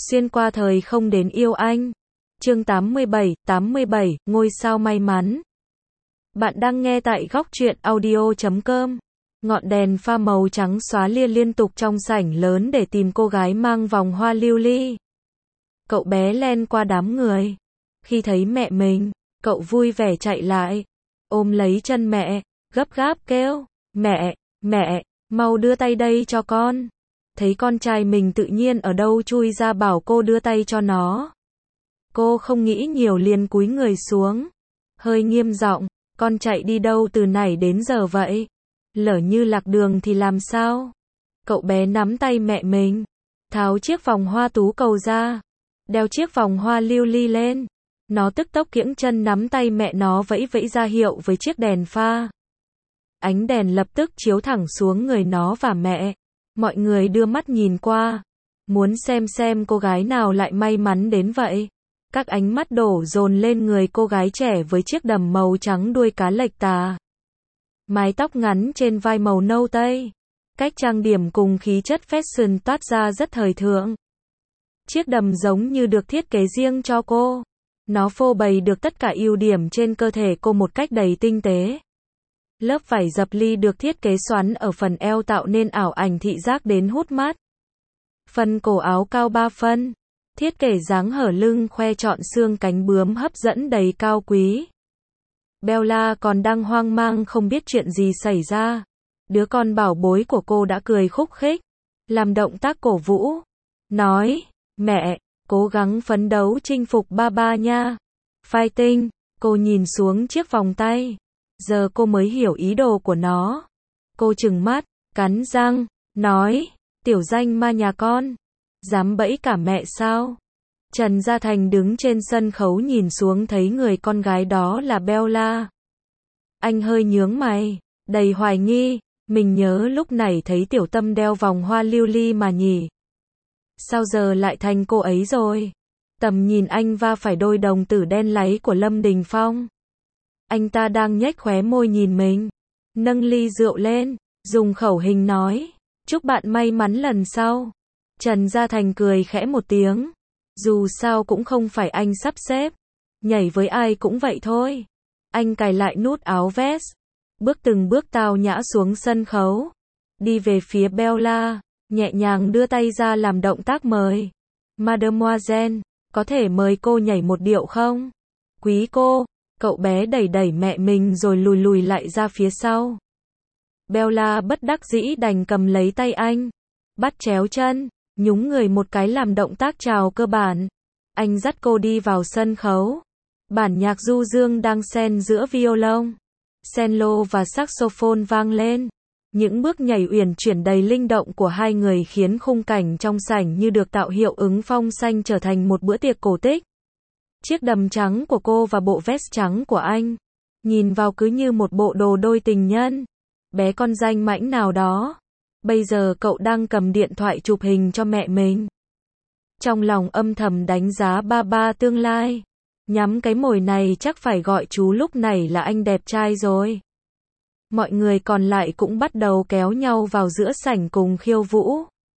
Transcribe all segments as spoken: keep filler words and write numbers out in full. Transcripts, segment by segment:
Xuyên qua thời không đến yêu anh. Chương tám mươi bảy, tám mươi bảy, ngôi sao may mắn. Bạn đang nghe tại góc truyện audio chấm com. Ngọn đèn pha màu trắng xóa lia liên tục trong sảnh lớn để tìm cô gái mang vòng hoa lưu ly. Cậu bé len qua đám người. Khi thấy mẹ mình, cậu vui vẻ chạy lại, ôm lấy chân mẹ, gấp gáp kêu, mẹ, mẹ, mau đưa tay đây cho con. Thấy con trai mình tự nhiên ở đâu chui ra bảo cô đưa tay cho nó. Cô không nghĩ nhiều liền cúi người xuống, hơi nghiêm giọng, con chạy đi đâu từ nãy đến giờ vậy? Lỡ như lạc đường thì làm sao? Cậu bé nắm tay mẹ mình, tháo chiếc vòng hoa tú cầu ra, đeo chiếc vòng hoa lưu ly lên. Nó tức tốc kiễng chân nắm tay mẹ nó vẫy vẫy ra hiệu với chiếc đèn pha. Ánh đèn lập tức chiếu thẳng xuống người nó và mẹ. Mọi người đưa mắt nhìn qua, muốn xem xem cô gái nào lại may mắn đến vậy. Các ánh mắt đổ dồn lên người cô gái trẻ với chiếc đầm màu trắng đuôi cá lệch tà. Mái tóc ngắn trên vai màu nâu tây. Cách trang điểm cùng khí chất fashion toát ra rất thời thượng. Chiếc đầm giống như được thiết kế riêng cho cô. Nó phô bày được tất cả ưu điểm trên cơ thể cô một cách đầy tinh tế. Lớp vải dập ly được thiết kế xoắn ở phần eo tạo nên ảo ảnh thị giác đến hút mắt. Phần cổ áo cao ba phân, thiết kế dáng hở lưng khoe trọn xương cánh bướm hấp dẫn đầy cao quý. Bella còn đang hoang mang không biết chuyện gì xảy ra. Đứa con bảo bối của cô đã cười khúc khích, làm động tác cổ vũ, nói, mẹ, cố gắng phấn đấu chinh phục ba ba nha. Fighting, cô nhìn xuống chiếc vòng tay. Giờ cô mới hiểu ý đồ của nó. Cô trừng mắt, cắn răng, nói, tiểu danh ma nhà con, dám bẫy cả mẹ sao? Trần Gia Thành đứng trên sân khấu nhìn xuống thấy người con gái đó là Bella. Anh hơi nhướng mày, đầy hoài nghi, mình nhớ lúc này thấy tiểu tâm đeo vòng hoa lưu ly mà nhỉ. Sao giờ lại thành cô ấy rồi? Tầm nhìn anh va phải đôi đồng tử đen láy của Lâm Đình Phong. Anh ta đang nhếch khóe môi nhìn mình, nâng ly rượu lên, dùng khẩu hình nói, chúc bạn may mắn lần sau. Trần Gia Thành cười khẽ một tiếng, dù sao cũng không phải anh sắp xếp, nhảy với ai cũng vậy thôi. Anh cài lại nút áo vest, bước từng bước tao nhã xuống sân khấu, đi về phía Bella, nhẹ nhàng đưa tay ra làm động tác mời. Mademoiselle, có thể mời cô nhảy một điệu không? Quý cô. Cậu bé đẩy đẩy mẹ mình rồi lùi lùi lại ra phía sau. Bella bất đắc dĩ đành cầm lấy tay anh, bắt chéo chân, nhúng người một cái làm động tác chào cơ bản. Anh dắt cô đi vào sân khấu. Bản nhạc du dương đang xen giữa violon, cello và saxophone vang lên. Những bước nhảy uyển chuyển đầy linh động của hai người khiến khung cảnh trong sảnh như được tạo hiệu ứng phong xanh trở thành một bữa tiệc cổ tích. Chiếc đầm trắng của cô và bộ vest trắng của anh, nhìn vào cứ như một bộ đồ đôi tình nhân. Bé con danh mãnh nào đó. Bây giờ cậu đang cầm điện thoại chụp hình cho mẹ mình. Trong lòng âm thầm đánh giá ba ba tương lai. Nhắm cái mồi này chắc phải gọi chú lúc này là anh đẹp trai rồi. Mọi người còn lại cũng bắt đầu kéo nhau vào giữa sảnh cùng khiêu vũ.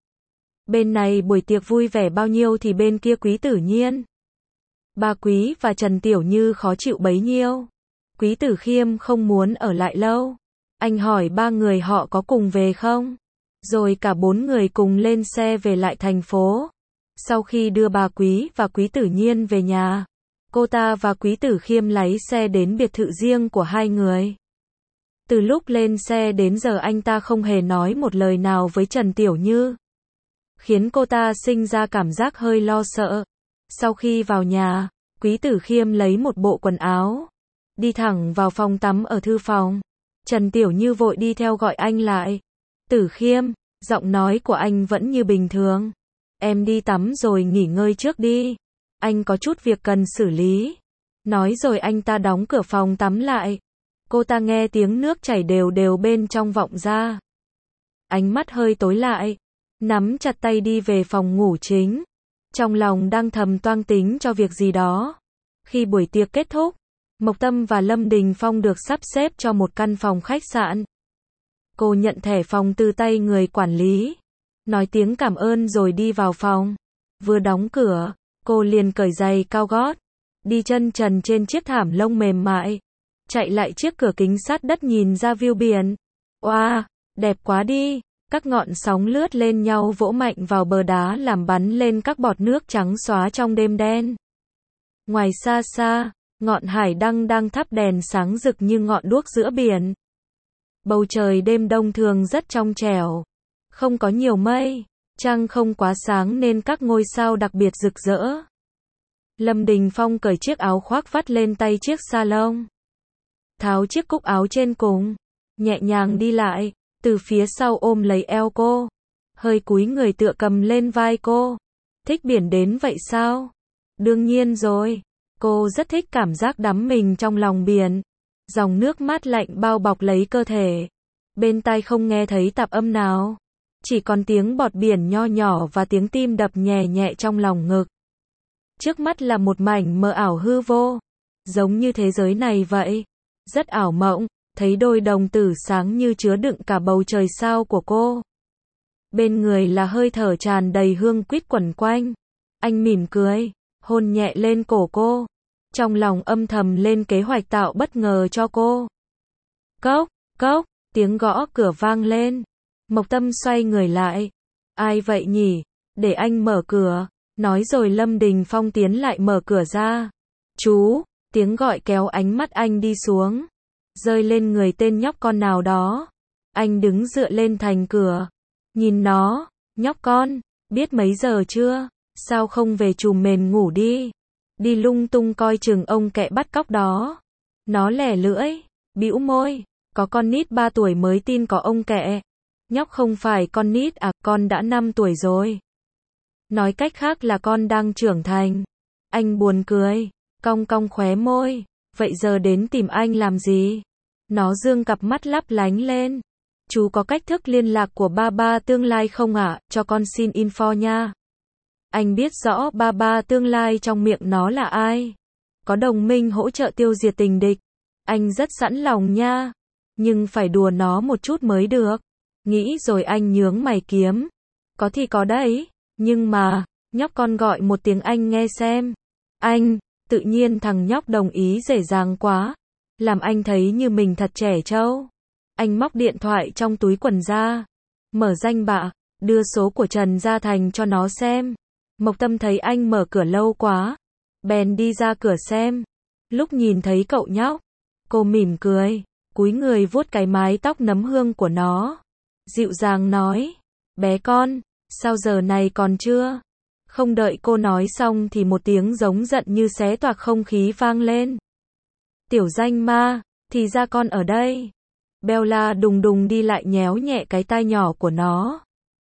Bên này buổi tiệc vui vẻ bao nhiêu thì bên kia Quý Tử Nhiên, Bà Quý và Trần Tiểu Như khó chịu bấy nhiêu. Quý Tử Khiêm không muốn ở lại lâu. Anh hỏi ba người họ có cùng về không? Rồi cả bốn người cùng lên xe về lại thành phố. Sau khi đưa bà Quý và Quý Tử Nhiên về nhà, cô ta và Quý Tử Khiêm lái xe đến biệt thự riêng của hai người. Từ lúc lên xe đến giờ anh ta không hề nói một lời nào với Trần Tiểu Như, khiến cô ta sinh ra cảm giác hơi lo sợ. Sau khi vào nhà, Quý Tử Khiêm lấy một bộ quần áo, đi thẳng vào phòng tắm ở thư phòng. Trần Tiểu Như vội đi theo gọi anh lại. Tử Khiêm, giọng nói của anh vẫn như bình thường. Em đi tắm rồi nghỉ ngơi trước đi. Anh có chút việc cần xử lý. Nói rồi anh ta đóng cửa phòng tắm lại. Cô ta nghe tiếng nước chảy đều đều bên trong vọng ra. Ánh mắt hơi tối lại, nắm chặt tay đi về phòng ngủ chính. Trong lòng đang thầm toang tính cho việc gì đó. Khi buổi tiệc kết thúc, Mộc Tâm và Lâm Đình Phong được sắp xếp cho một căn phòng khách sạn. Cô nhận thẻ phòng từ tay người quản lý, nói tiếng cảm ơn rồi đi vào phòng. Vừa đóng cửa, cô liền cởi giày cao gót, đi chân trần trên chiếc thảm lông mềm mại, chạy lại chiếc cửa kính sát đất nhìn ra view biển. Oa, đẹp quá đi. Các ngọn sóng lướt lên nhau vỗ mạnh vào bờ đá làm bắn lên các bọt nước trắng xóa trong đêm đen. Ngoài xa xa, ngọn hải đăng đang thắp đèn sáng rực như ngọn đuốc giữa biển. Bầu trời đêm đông thường rất trong trẻo, không có nhiều mây, trăng không quá sáng nên các ngôi sao đặc biệt rực rỡ. Lâm Đình Phong cởi chiếc áo khoác vắt lên tay chiếc sa lông, tháo chiếc cúc áo trên cùng, nhẹ nhàng đi lại, từ phía sau ôm lấy eo cô, hơi cúi người tựa cầm lên vai cô. Thích biển đến vậy sao? Đương nhiên rồi, cô rất thích cảm giác đắm mình trong lòng biển. Dòng nước mát lạnh bao bọc lấy cơ thể. Bên tai không nghe thấy tạp âm nào, chỉ còn tiếng bọt biển nho nhỏ và tiếng tim đập nhẹ nhẹ trong lòng ngực. Trước mắt là một mảnh mờ ảo hư vô, giống như thế giới này vậy, rất ảo mộng. Thấy đôi đồng tử sáng như chứa đựng cả bầu trời sao của cô. Bên người là hơi thở tràn đầy hương quýt quẩn quanh. Anh mỉm cười, hôn nhẹ lên cổ cô, trong lòng âm thầm lên kế hoạch tạo bất ngờ cho cô. Cốc, cốc, tiếng gõ cửa vang lên. Mộc Tâm xoay người lại. Ai vậy nhỉ? Để anh mở cửa. Nói rồi Lâm Đình Phong tiến lại mở cửa ra. Chú, tiếng gọi kéo ánh mắt anh đi xuống, rơi lên người tên nhóc con nào đó. Anh đứng dựa lên thành cửa, nhìn nó. Nhóc con, biết mấy giờ chưa? Sao không về chùm mền ngủ đi? Đi lung tung coi chừng ông kẹ bắt cóc đó. Nó lẻ lưỡi, bĩu môi. Có con nít ba tuổi mới tin có ông kẹ. Nhóc không phải con nít à, con đã năm tuổi rồi. Nói cách khác là con đang trưởng thành. Anh buồn cười, cong cong khóe môi. Vậy giờ đến tìm anh làm gì? Nó dương cặp mắt lấp lánh lên. Chú có cách thức liên lạc của ba ba tương lai không ạ? À? Cho con xin info nha. Anh biết rõ ba ba tương lai trong miệng nó là ai. Có đồng minh hỗ trợ tiêu diệt tình địch. Anh rất sẵn lòng nha. Nhưng phải đùa nó một chút mới được. Nghĩ rồi anh nhướng mày kiếm. Có thì có đấy. Nhưng mà, nhóc con gọi một tiếng anh nghe xem. Anh, tự nhiên thằng nhóc đồng ý dễ dàng quá. Làm anh thấy như mình thật trẻ trâu. Anh móc điện thoại trong túi quần ra. Mở danh bạ, đưa số của Trần Gia Thành cho nó xem. Mộc Tâm thấy anh mở cửa lâu quá, bèn đi ra cửa xem. Lúc nhìn thấy cậu nhóc, cô mỉm cười, cúi người vuốt cái mái tóc nấm hương của nó. Dịu dàng nói, bé con, sao giờ này còn chưa? Không đợi cô nói xong thì một tiếng giống giận như xé toạc không khí vang lên. Tiểu danh ma, thì ra con ở đây. Bella đùng đùng đi lại nhéo nhẹ cái tai nhỏ của nó.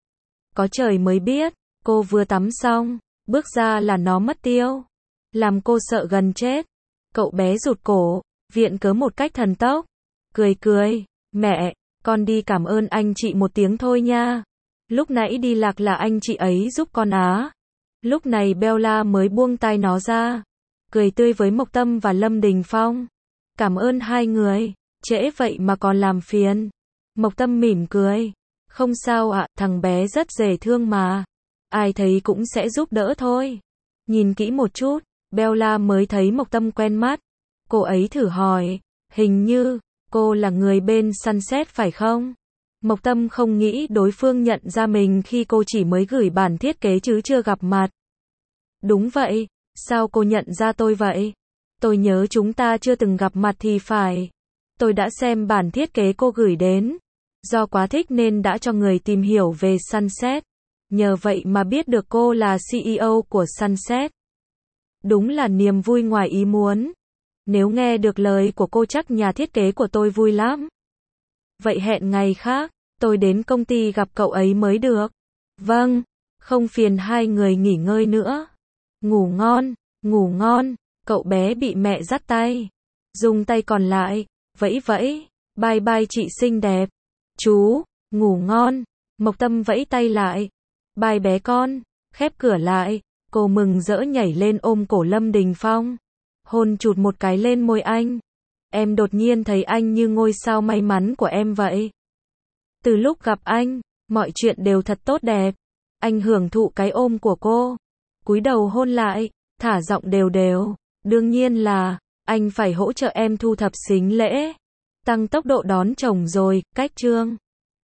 Có trời mới biết, cô vừa tắm xong, bước ra là nó mất tiêu. Làm cô sợ gần chết. Cậu bé rụt cổ, viện cớ một cách thần tốc. Cười cười, mẹ, con đi cảm ơn anh chị một tiếng thôi nha. Lúc nãy đi lạc là anh chị ấy giúp con á. Lúc này Bella mới buông tay nó ra, cười tươi với Mộc Tâm và Lâm Đình Phong. Cảm ơn hai người, trễ vậy mà còn làm phiền. Mộc Tâm mỉm cười, không sao ạ, thằng bé rất dễ thương mà. Ai thấy cũng sẽ giúp đỡ thôi. Nhìn kỹ một chút, Bella mới thấy Mộc Tâm quen mắt. Cô ấy thử hỏi, hình như, cô là người bên Sunset phải không? Mộc Tâm không nghĩ đối phương nhận ra mình khi cô chỉ mới gửi bản thiết kế chứ chưa gặp mặt. Đúng vậy, sao cô nhận ra tôi vậy? Tôi nhớ chúng ta chưa từng gặp mặt thì phải. Tôi đã xem bản thiết kế cô gửi đến. Do quá thích nên đã cho người tìm hiểu về Sunset. Nhờ vậy mà biết được cô là xê e ô của Sunset. Đúng là niềm vui ngoài ý muốn. Nếu nghe được lời của cô chắc nhà thiết kế của tôi vui lắm. Vậy hẹn ngày khác, tôi đến công ty gặp cậu ấy mới được. Vâng, không phiền hai người nghỉ ngơi nữa. Ngủ ngon, ngủ ngon. Cậu bé bị mẹ dắt tay, dùng tay còn lại, vẫy vẫy, bye bye chị xinh đẹp. Chú, ngủ ngon. Mộc Tâm vẫy tay lại, bye bé con, khép cửa lại. Cô mừng rỡ nhảy lên ôm cổ Lâm Đình Phong, hôn chụt một cái lên môi anh. Em đột nhiên thấy anh như ngôi sao may mắn của em vậy. Từ lúc gặp anh, mọi chuyện đều thật tốt đẹp. Anh hưởng thụ cái ôm của cô. cúi đầu hôn lại, thả giọng đều đều. Đương nhiên là, anh phải hỗ trợ em thu thập sính lễ. Tăng tốc độ đón chồng rồi, cách Trương